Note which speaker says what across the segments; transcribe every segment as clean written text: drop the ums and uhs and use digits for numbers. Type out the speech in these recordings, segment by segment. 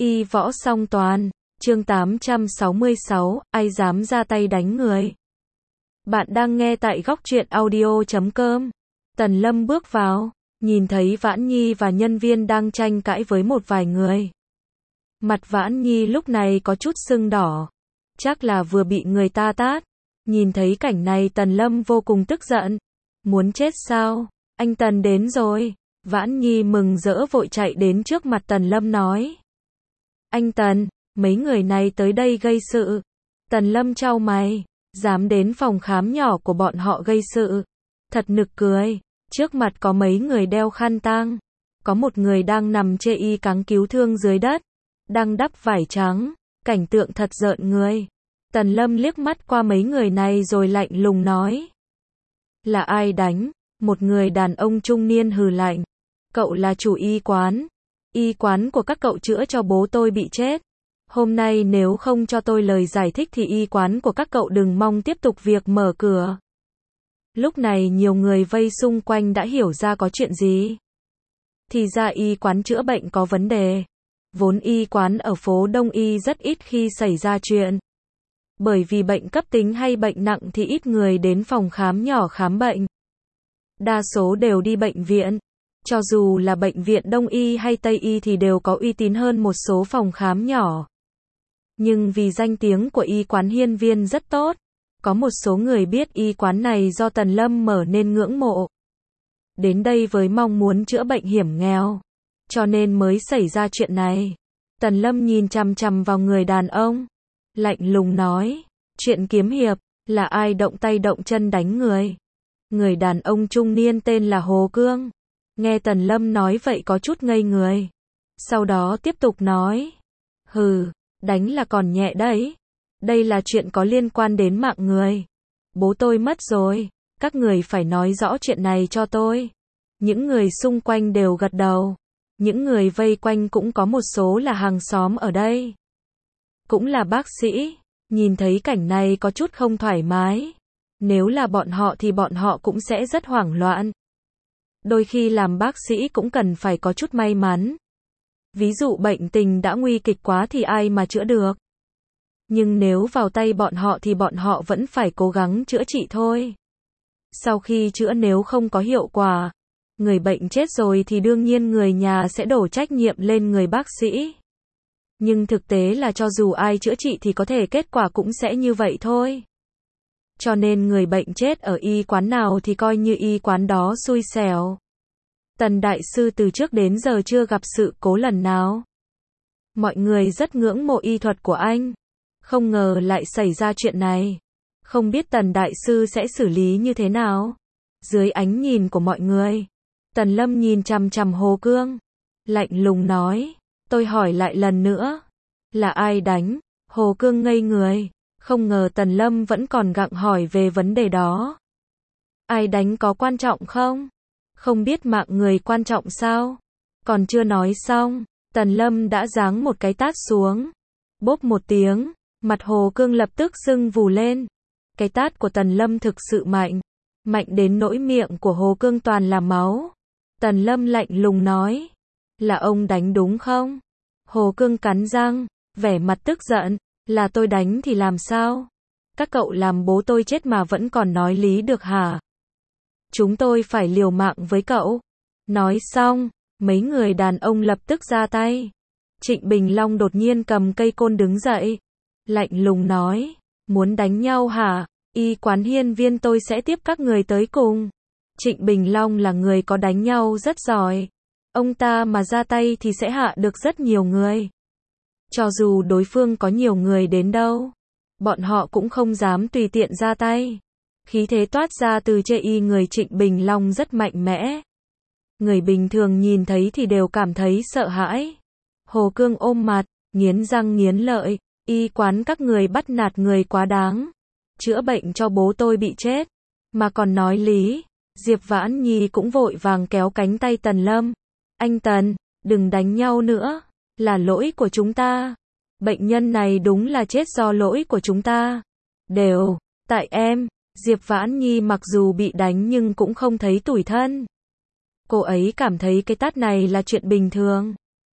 Speaker 1: Y võ song toàn, chương 866, ai dám ra tay đánh người. Bạn đang nghe tại góc truyện audio.com. Tần Lâm bước vào, nhìn thấy Vãn Nhi và nhân viên đang tranh cãi với một vài người. Mặt Vãn Nhi lúc này có chút sưng đỏ, chắc là vừa bị người ta tát. Nhìn thấy cảnh này Tần Lâm vô cùng tức giận. Muốn chết sao? Anh Tần đến rồi. Vãn Nhi mừng rỡ vội chạy đến trước mặt Tần Lâm nói. Anh Tần, mấy người này tới đây gây sự. Tần Lâm chau mày, dám đến phòng khám nhỏ của bọn họ gây sự. Thật nực cười, trước mặt có mấy người đeo khăn tang. Có một người đang nằm chê y cáng cứu thương dưới đất, đang đắp vải trắng, cảnh tượng thật rợn người. Tần Lâm liếc mắt qua mấy người này rồi lạnh lùng nói. Là ai đánh? Một người đàn ông trung niên hừ lạnh. Cậu là chủ y quán. Y quán của các cậu chữa cho bố tôi bị chết. Hôm nay nếu không cho tôi lời giải thích thì y quán của các cậu đừng mong tiếp tục việc mở cửa. Lúc này nhiều người vây xung quanh đã hiểu ra có chuyện gì. Thì ra y quán chữa bệnh có vấn đề. Vốn y quán ở phố Đông Y rất ít khi xảy ra chuyện. Bởi vì bệnh cấp tính hay bệnh nặng thì ít người đến phòng khám nhỏ khám bệnh. Đa số đều đi bệnh viện. Cho dù là bệnh viện Đông Y hay Tây Y thì đều có uy tín hơn một số phòng khám nhỏ. Nhưng vì danh tiếng của y quán Hiên Viên rất tốt, có một số người biết y quán này do Tần Lâm mở nên ngưỡng mộ. Đến đây với mong muốn chữa bệnh hiểm nghèo, cho nên mới xảy ra chuyện này. Tần Lâm nhìn chằm chằm vào người đàn ông, lạnh lùng nói, chuyện kiếm hiệp, là ai động tay động chân đánh người? Người đàn ông trung niên tên là Hồ Cương. Nghe Tần Lâm nói vậy có chút ngây người. Sau đó tiếp tục nói. Hừ, đánh là còn nhẹ đấy. Đây là chuyện có liên quan đến mạng người. Bố tôi mất rồi. Các người phải nói rõ chuyện này cho tôi. Những người xung quanh đều gật đầu. Những người vây quanh cũng có một số là hàng xóm ở đây. Cũng là bác sĩ. Nhìn thấy cảnh này có chút không thoải mái. Nếu là bọn họ thì bọn họ cũng sẽ rất hoảng loạn. Đôi khi làm bác sĩ cũng cần phải có chút may mắn. Ví dụ bệnh tình đã nguy kịch quá thì ai mà chữa được. Nhưng nếu vào tay bọn họ thì bọn họ vẫn phải cố gắng chữa trị thôi. Sau khi chữa nếu không có hiệu quả, người bệnh chết rồi thì đương nhiên người nhà sẽ đổ trách nhiệm lên người bác sĩ. Nhưng thực tế là cho dù ai chữa trị thì có thể kết quả cũng sẽ như vậy thôi. Cho nên người bệnh chết ở y quán nào thì coi như y quán đó xui xẻo. Tần đại sư từ trước đến giờ chưa gặp sự cố lần nào. Mọi người rất ngưỡng mộ y thuật của anh. Không ngờ lại xảy ra chuyện này. Không biết Tần đại sư sẽ xử lý như thế nào. Dưới ánh nhìn của mọi người, Tần Lâm nhìn chằm chằm Hồ Cương, lạnh lùng nói, tôi hỏi lại lần nữa, là ai đánh? Hồ Cương ngây người. Không ngờ Tần Lâm vẫn còn gặng hỏi về vấn đề đó. Ai đánh có quan trọng không? Không biết mạng người quan trọng sao? Còn chưa nói xong, Tần Lâm đã giáng một cái tát xuống. Bốp một tiếng, mặt Hồ Cương lập tức sưng vù lên. Cái tát của Tần Lâm thực sự mạnh. Mạnh đến nỗi miệng của Hồ Cương toàn là máu. Tần Lâm lạnh lùng nói. Là ông đánh đúng không? Hồ Cương cắn răng, vẻ mặt tức giận. Là tôi đánh thì làm sao? Các cậu làm bố tôi chết mà vẫn còn nói lý được hả? Chúng tôi phải liều mạng với cậu. Nói xong, mấy người đàn ông lập tức ra tay. Trịnh Bình Long đột nhiên cầm cây côn đứng dậy. Lạnh lùng nói, muốn đánh nhau hả? Y quán Hiên Viên tôi sẽ tiếp các người tới cùng. Trịnh Bình Long là người có đánh nhau rất giỏi. Ông ta mà ra tay thì sẽ hạ được rất nhiều người. Cho dù đối phương có nhiều người đến đâu, bọn họ cũng không dám tùy tiện ra tay. Khí thế toát ra từ chê y người Trịnh Bình Long rất mạnh mẽ. Người bình thường nhìn thấy thì đều cảm thấy sợ hãi. Hồ Cương ôm mặt, nghiến răng nghiến lợi, y quán các người bắt nạt người quá đáng. Chữa bệnh cho bố tôi bị chết, mà còn nói lý. Diệp Vãn Nhi cũng vội vàng kéo cánh tay Tần Lâm. Anh Tần, đừng đánh nhau nữa. Là lỗi của chúng ta. Bệnh nhân này đúng là chết do lỗi của chúng ta. Đều, tại em. Diệp Vãn Nhi mặc dù bị đánh nhưng cũng không thấy tủi thân. Cô ấy cảm thấy cái tát này là chuyện bình thường.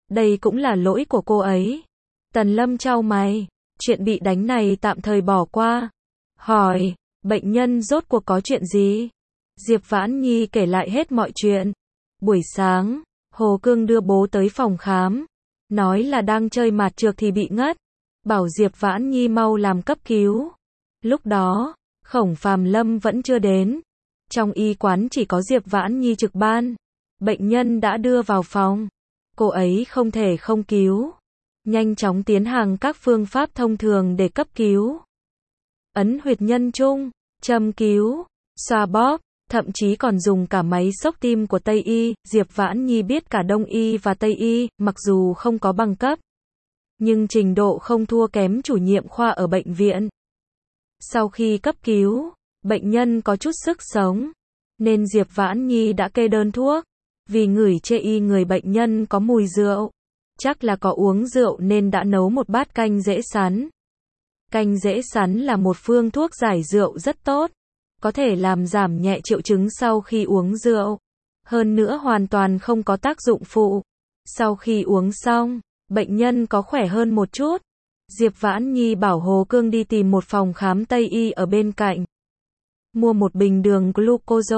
Speaker 1: Đây cũng là lỗi của cô ấy. Tần Lâm chau mày, chuyện bị đánh này tạm thời bỏ qua. Hỏi, bệnh nhân rốt cuộc có chuyện gì? Diệp Vãn Nhi kể lại hết mọi chuyện. Buổi sáng, Hồ Cương đưa bố tới phòng khám. Nói là đang chơi mạt trược thì bị ngất. Bảo Diệp Vãn Nhi mau làm cấp cứu. Lúc đó, Khổng Phàm Lâm vẫn chưa đến. Trong y quán chỉ có Diệp Vãn Nhi trực ban. Bệnh nhân đã đưa vào phòng. Cô ấy không thể không cứu. Nhanh chóng tiến hành các phương pháp thông thường để cấp cứu. Ấn huyệt nhân trung, châm cứu, xoa bóp, thậm chí còn dùng cả máy xốc tim của Tây Y. Diệp Vãn Nhi biết cả Đông Y và Tây Y, mặc dù không có bằng cấp, nhưng trình độ không thua kém chủ nhiệm khoa ở bệnh viện. Sau khi cấp cứu, bệnh nhân có chút sức sống, nên Diệp Vãn Nhi đã kê đơn thuốc. Vì ngửi chê y người bệnh nhân có mùi rượu, chắc là có uống rượu nên đã nấu một bát canh rễ sắn. Canh rễ sắn là một phương thuốc giải rượu rất tốt, có thể làm giảm nhẹ triệu chứng sau khi uống rượu. Hơn nữa hoàn toàn không có tác dụng phụ. Sau khi uống xong, bệnh nhân có khỏe hơn một chút. Diệp Vãn Nhi bảo Hồ Cương đi tìm một phòng khám Tây Y ở bên cạnh. Mua một bình đường glucose,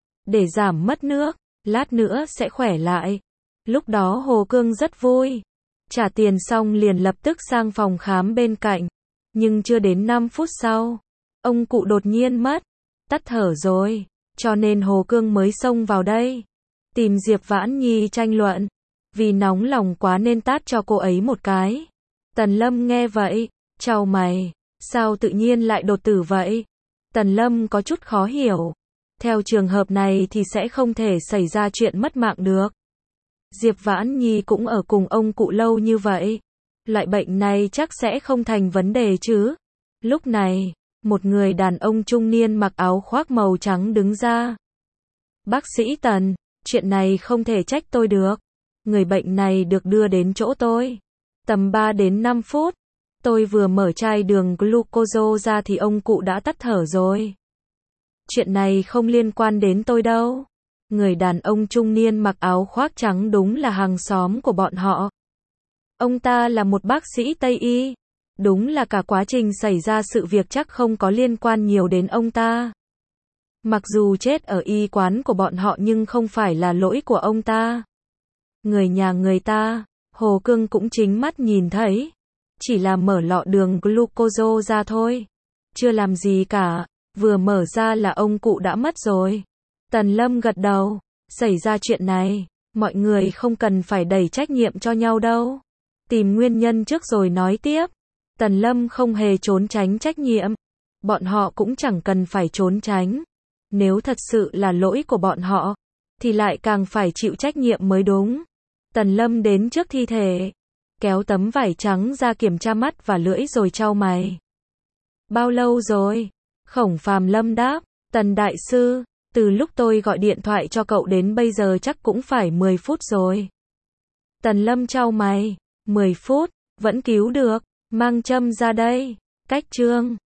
Speaker 1: để giảm mất nước, lát nữa sẽ khỏe lại. Lúc đó Hồ Cương rất vui. Trả tiền xong liền lập tức sang phòng khám bên cạnh. Nhưng chưa đến 5 phút sau, ông cụ đột nhiên mất. Tắt thở rồi, cho nên Hồ Cương mới xông vào đây. Tìm Diệp Vãn Nhi tranh luận. Vì nóng lòng quá nên tát cho cô ấy một cái. Tần Lâm nghe vậy, chau mày. Sao tự nhiên lại đột tử vậy? Tần Lâm có chút khó hiểu. Theo trường hợp này thì sẽ không thể xảy ra chuyện mất mạng được. Diệp Vãn Nhi cũng ở cùng ông cụ lâu như vậy. Loại bệnh này chắc sẽ không thành vấn đề chứ. Lúc này, một người đàn ông trung niên mặc áo khoác màu trắng đứng ra. Bác sĩ Tần, chuyện này không thể trách tôi được. Người bệnh này được đưa đến chỗ tôi. Tầm 3 đến 5 phút. Tôi vừa mở chai đường glucose ra thì ông cụ đã tắt thở rồi. Chuyện này không liên quan đến tôi đâu. Người đàn ông trung niên mặc áo khoác trắng đúng là hàng xóm của bọn họ. Ông ta là một bác sĩ Tây Y. Đúng là cả quá trình xảy ra sự việc chắc không có liên quan nhiều đến ông ta. Mặc dù chết ở y quán của bọn họ nhưng không phải là lỗi của ông ta. Người nhà người ta, Hồ Cương cũng chính mắt nhìn thấy. Chỉ là mở lọ đường glucose ra thôi. Chưa làm gì cả, vừa mở ra là ông cụ đã mất rồi. Tần Lâm gật đầu, xảy ra chuyện này, mọi người không cần phải đẩy trách nhiệm cho nhau đâu. Tìm nguyên nhân trước rồi nói tiếp. Tần Lâm không hề trốn tránh trách nhiệm. Bọn họ cũng chẳng cần phải trốn tránh. Nếu thật sự là lỗi của bọn họ, thì lại càng phải chịu trách nhiệm mới đúng. Tần Lâm đến trước thi thể, kéo tấm vải trắng ra kiểm tra mắt và lưỡi rồi chau mày. Bao lâu rồi? Khổng Phàm Lâm đáp, Tần đại sư, từ lúc tôi gọi điện thoại cho cậu đến bây giờ chắc cũng phải 10 phút rồi. Tần Lâm chau mày, 10 phút, vẫn cứu được, mang châm ra đây. Cách chương